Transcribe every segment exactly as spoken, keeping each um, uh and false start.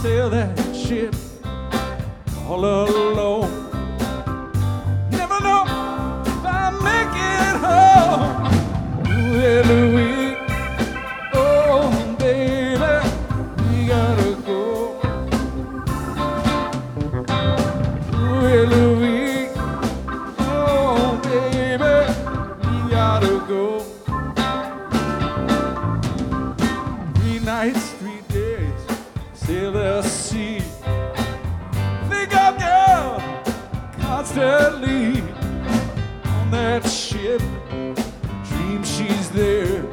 sail that ship all alone. Never know if I make it home. Ooh, Louis, oh baby, we gotta go. Ooh, Louis, oh baby, we gotta go. Three nights, three days, sail the sea. Think of girl constantly on that ship. Dream she's there.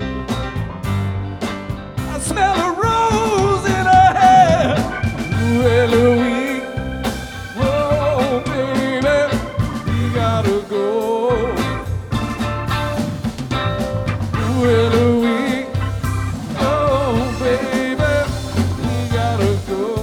I smell a rose in her hair. Ooh, Louis, whoa, baby, we gotta go. Ooh, Louis, oh, baby, we gotta go.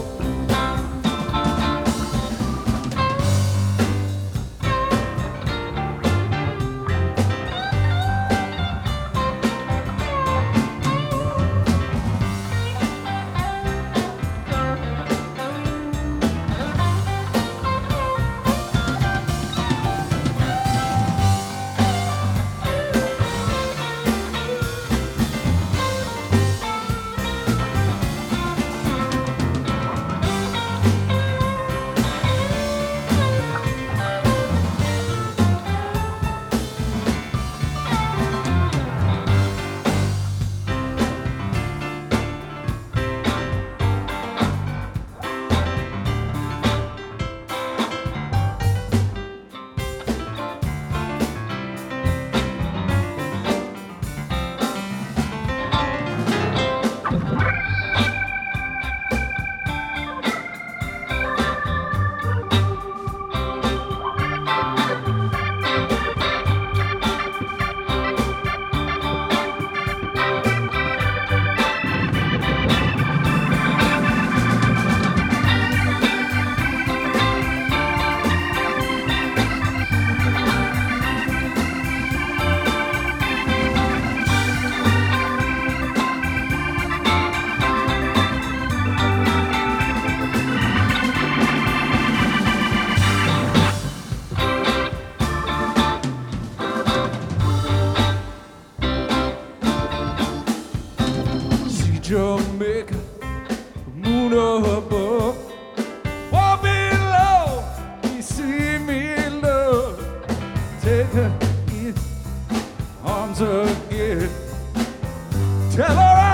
Jamaica, moon above, war below, you see me love. Take her in arms again, tell her